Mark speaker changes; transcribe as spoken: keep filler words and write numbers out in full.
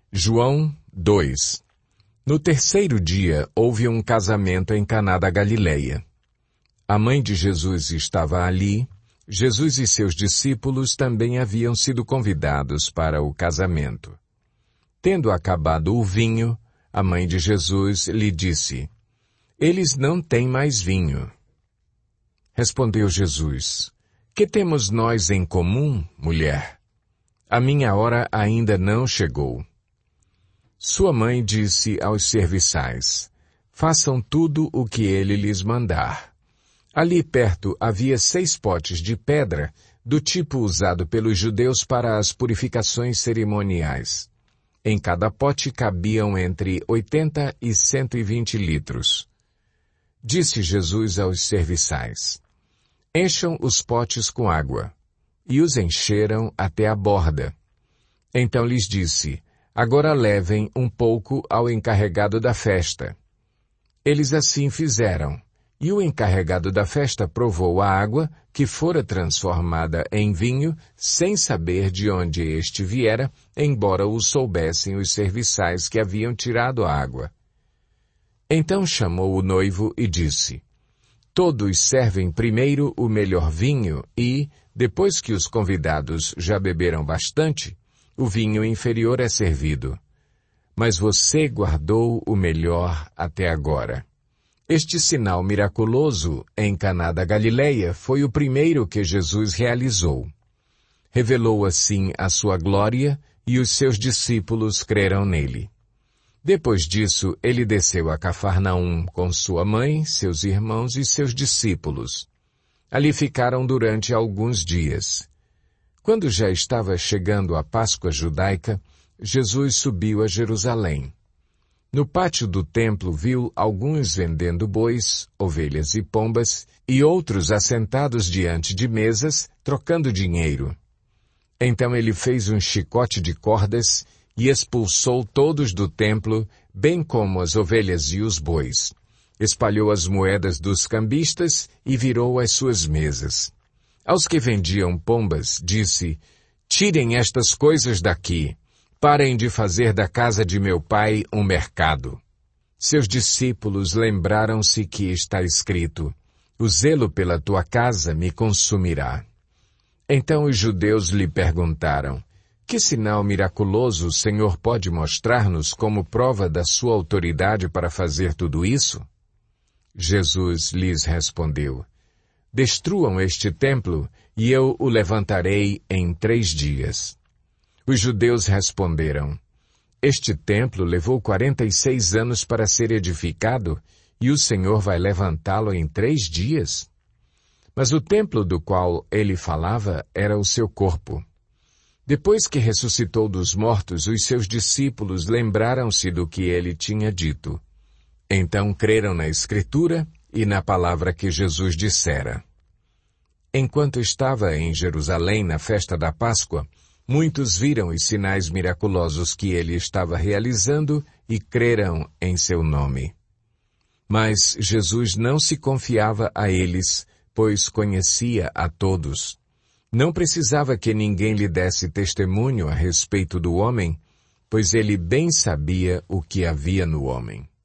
Speaker 1: João dois. No terceiro dia, houve um casamento em Caná da Galileia. A mãe de Jesus estava ali. Jesus e seus discípulos também haviam sido convidados para o casamento. Tendo acabado o vinho, a mãe de Jesus lhe disse: Eles não têm mais vinho. Respondeu Jesus: Que temos nós em comum, mulher? A minha hora ainda não chegou. Sua mãe disse aos serviçais: Façam tudo o que ele lhes mandar. Ali perto havia seis potes de pedra, do tipo usado pelos judeus para as purificações cerimoniais. Em cada pote cabiam entre oitenta e cento e vinte litros. Disse Jesus aos serviçais: Encham os potes com água. E os encheram até a borda. Então lhes disse: Agora levem um pouco ao encarregado da festa. Eles assim fizeram, e o encarregado da festa provou a água, que fora transformada em vinho, sem saber de onde este viera, embora o soubessem os serviçais que haviam tirado a água. Então chamou o noivo e disse: Todos servem primeiro o melhor vinho e, depois que os convidados já beberam bastante, o vinho inferior é servido. Mas você guardou o melhor até agora. Este sinal miraculoso em Caná da Galileia foi o primeiro que Jesus realizou. Revelou assim a sua glória e os seus discípulos creram nele. Depois disso, ele desceu a Cafarnaum com sua mãe, seus irmãos e seus discípulos. Ali ficaram durante alguns dias. Quando já estava chegando a Páscoa judaica, Jesus subiu a Jerusalém. No pátio do templo viu alguns vendendo bois, ovelhas e pombas, e outros assentados diante de mesas, trocando dinheiro. Então ele fez um chicote de cordas e expulsou todos do templo, bem como as ovelhas e os bois. Espalhou as moedas dos cambistas e virou as suas mesas. Aos que vendiam pombas, disse: Tirem estas coisas daqui. Parem de fazer da casa de meu pai um mercado. Seus discípulos lembraram-se que está escrito: O zelo pela tua casa me consumirá. Então os judeus lhe perguntaram: Que sinal miraculoso o Senhor pode mostrar-nos como prova da sua autoridade para fazer tudo isso? Jesus lhes respondeu: Destruam este templo, e eu o levantarei em três dias. Os judeus responderam: Este templo levou quarenta e seis anos para ser edificado, e o Senhor vai levantá-lo em três dias? Mas o templo do qual ele falava era o seu corpo. Depois que ressuscitou dos mortos, os seus discípulos lembraram-se do que ele tinha dito. Então creram na Escritura e na palavra que Jesus dissera. Enquanto estava em Jerusalém na festa da Páscoa, muitos viram os sinais miraculosos que ele estava realizando e creram em seu nome. Mas Jesus não se confiava a eles, pois conhecia a todos. Não precisava que ninguém lhe desse testemunho a respeito do homem, pois ele bem sabia o que havia no homem.